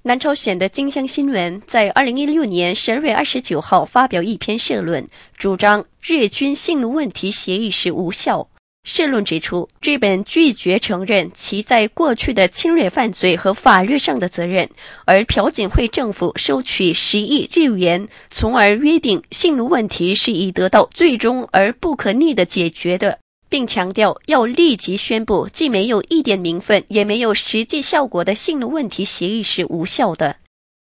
南朝鲜的金乡新闻在2016年12月29号发表一篇社论，主张日军性奴问题协议是无效。社论指出，日本拒绝承认其在过去的侵略犯罪和法律上的责任，而朴槿惠政府收取10亿日元，从而约定性奴问题是已得到最终而不可逆的解决的，并强调要立即宣布既没有一点名分也没有实际效果的性奴问题协议是无效的。